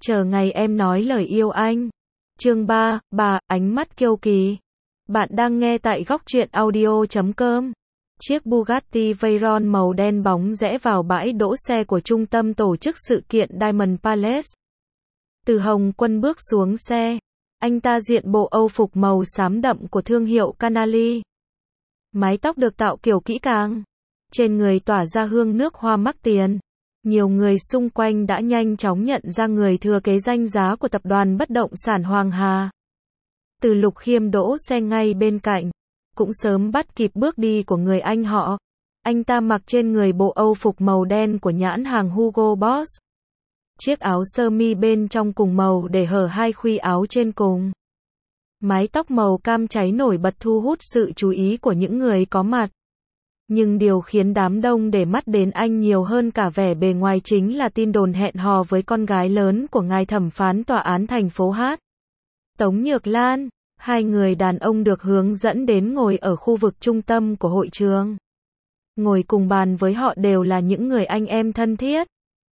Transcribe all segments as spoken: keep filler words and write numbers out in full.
Chờ ngày em nói lời yêu anh. Chương ba, bà, ánh mắt kiêu kỳ. Bạn đang nghe tại góc truyện audio chấm com. Chiếc Bugatti Veyron màu đen bóng rẽ vào bãi đỗ xe của trung tâm tổ chức sự kiện Diamond Palace. Từ Hồng Quân bước xuống xe. Anh ta diện bộ Âu phục màu xám đậm của thương hiệu Canali. Mái tóc được tạo kiểu kỹ càng. Trên người tỏa ra hương nước hoa mắc tiền. Nhiều người xung quanh đã nhanh chóng nhận ra người thừa kế danh giá của tập đoàn bất động sản Hoàng Hà. Từ Lục Khiêm đỗ xe ngay bên cạnh, cũng sớm bắt kịp bước đi của người anh họ. Anh ta mặc trên người bộ Âu phục màu đen của nhãn hàng Hugo Boss. Chiếc áo sơ mi bên trong cùng màu để hở hai khuy áo trên cùng. Mái tóc màu cam cháy nổi bật thu hút sự chú ý của những người có mặt. Nhưng điều khiến đám đông để mắt đến anh nhiều hơn cả vẻ bề ngoài chính là tin đồn hẹn hò với con gái lớn của ngài thẩm phán tòa án thành phố Hát. Tống Nhược Lan. Hai người đàn ông được hướng dẫn đến ngồi ở khu vực trung tâm của hội trường. Ngồi cùng bàn với họ đều là những người anh em thân thiết.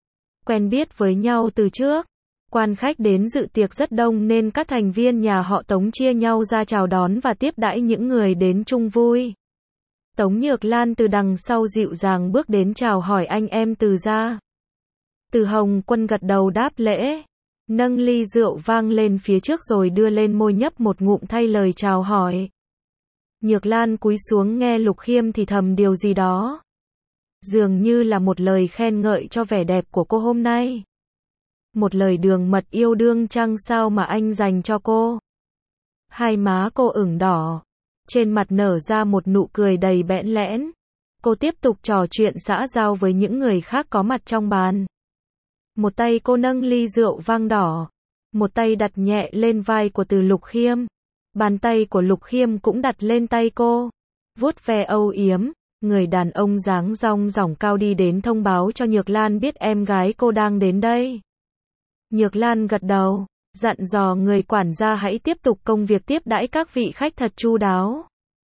Quen biết với nhau từ trước. Quan khách đến dự tiệc rất đông nên các thành viên nhà họ Tống chia nhau ra chào đón và tiếp đãi những người đến chung vui. Tống Nhược Lan từ đằng sau dịu dàng bước đến chào hỏi anh em Từ gia. Từ Hồng Quân gật đầu đáp lễ, nâng ly rượu vang lên phía trước rồi đưa lên môi nhấp một ngụm thay lời chào hỏi. Nhược Lan cúi xuống nghe Lục Khiêm thì thầm điều gì đó. Dường như là một lời khen ngợi cho vẻ đẹp của cô hôm nay. Một lời đường mật yêu đương chăng sao mà anh dành cho cô. Hai má cô ửng đỏ. Trên mặt nở ra một nụ cười đầy bẽn lẽn. Cô tiếp tục trò chuyện xã giao với những người khác có mặt trong bàn. Một tay cô nâng ly rượu vang đỏ. Một tay đặt nhẹ lên vai của Từ Lục Khiêm. Bàn tay của Lục Khiêm cũng đặt lên tay cô. Vuốt ve âu yếm. Người đàn ông dáng dong dỏng cao đi đến thông báo cho Nhược Lan biết em gái cô đang đến đây. Nhược Lan gật đầu. Dặn dò người quản gia hãy tiếp tục công việc tiếp đãi các vị khách thật chu đáo.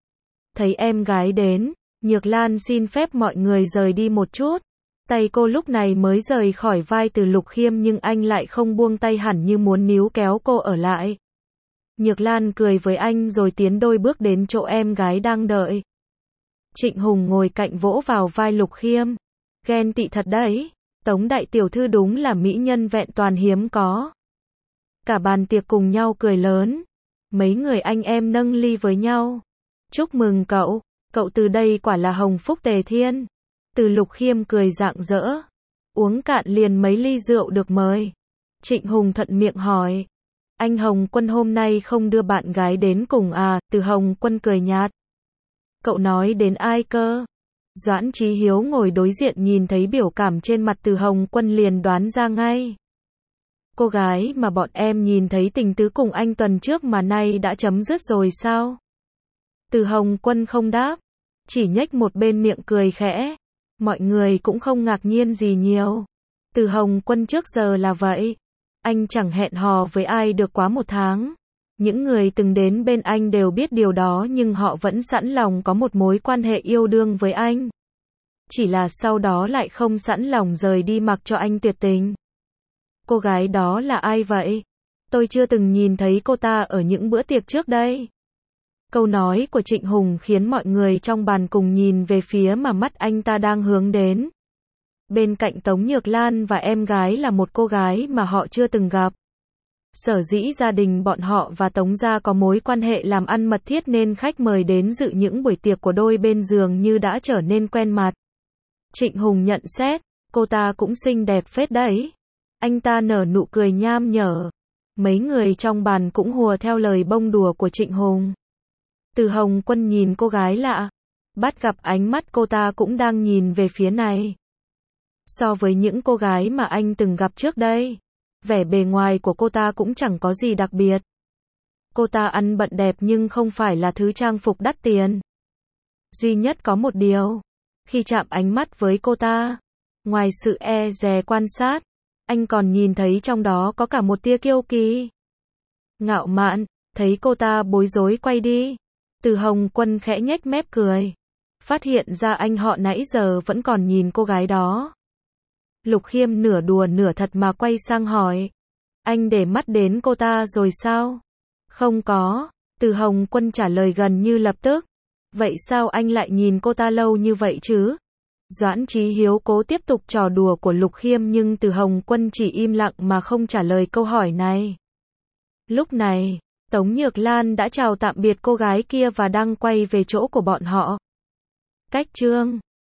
Thấy em gái đến, Nhược Lan xin phép mọi người rời đi một chút. Tay cô lúc này mới rời khỏi vai Từ Lục Khiêm nhưng anh lại không buông tay hẳn như muốn níu kéo cô ở lại. Nhược Lan cười với anh rồi tiến đôi bước đến chỗ em gái đang đợi. Trịnh Hùng ngồi cạnh vỗ vào vai Lục Khiêm. Ghen tị thật đấy, Tống đại tiểu thư đúng là mỹ nhân vẹn toàn hiếm có. Cả bàn tiệc cùng nhau cười lớn. Mấy người anh em nâng ly với nhau. Chúc mừng cậu, cậu từ đây quả là hồng phúc tề thiên. Từ Lục Khiêm cười rạng rỡ. Uống cạn liền mấy ly rượu được mời. Trịnh Hùng thuận miệng hỏi. Anh Hồng Quân hôm nay không đưa bạn gái đến cùng à? Từ Hồng Quân cười nhạt. Cậu nói đến ai cơ? Doãn Chí Hiếu ngồi đối diện nhìn thấy biểu cảm trên mặt Từ Hồng Quân liền đoán ra ngay. Cô gái mà bọn em nhìn thấy tình tứ cùng anh tuần trước mà nay đã chấm dứt rồi sao? Từ Hồng Quân không đáp, chỉ nhếch một bên miệng cười khẽ. Mọi người cũng không ngạc nhiên gì nhiều. Từ Hồng Quân trước giờ là vậy. Anh chẳng hẹn hò với ai được quá một tháng. Những người từng đến bên anh đều biết điều đó nhưng họ vẫn sẵn lòng có một mối quan hệ yêu đương với anh. Chỉ là sau đó lại không sẵn lòng rời đi mặc cho anh tuyệt tình. Cô gái đó là ai vậy? Tôi chưa từng nhìn thấy cô ta ở những bữa tiệc trước đây. Câu nói của Trịnh Hùng khiến mọi người trong bàn cùng nhìn về phía mà mắt anh ta đang hướng đến. Bên cạnh Tống Nhược Lan và em gái là một cô gái mà họ chưa từng gặp. Sở dĩ gia đình bọn họ và Tống gia có mối quan hệ làm ăn mật thiết nên khách mời đến dự những buổi tiệc của đôi bên dường như đã trở nên quen mặt. Trịnh Hùng nhận xét, cô ta cũng xinh đẹp phết đấy. Anh ta nở nụ cười nham nhở. Mấy người trong bàn cũng hùa theo lời bông đùa của Trịnh Hùng. Từ Hồng Quân nhìn cô gái lạ. Bắt gặp ánh mắt cô ta cũng đang nhìn về phía này. So với những cô gái mà anh từng gặp trước đây, vẻ bề ngoài của cô ta cũng chẳng có gì đặc biệt. Cô ta ăn bận đẹp nhưng không phải là thứ trang phục đắt tiền. Duy nhất có một điều. Khi chạm ánh mắt với cô ta, ngoài sự e dè quan sát, anh còn nhìn thấy trong đó có cả một tia kiêu kỳ. Ngạo mạn, thấy cô ta bối rối quay đi. Từ Hồng Quân khẽ nhếch mép cười. Phát hiện ra anh họ nãy giờ vẫn còn nhìn cô gái đó. Lục Khiêm nửa đùa nửa thật mà quay sang hỏi. Anh để mắt đến cô ta rồi sao? Không có. Từ Hồng Quân trả lời gần như lập tức. Vậy sao anh lại nhìn cô ta lâu như vậy chứ? Doãn Chí Hiếu cố tiếp tục trò đùa của Lục Khiêm nhưng Từ Hồng Quân chỉ im lặng mà không trả lời câu hỏi này. Lúc này, Tống Nhược Lan đã chào tạm biệt cô gái kia và đang quay về chỗ của bọn họ. Cách chương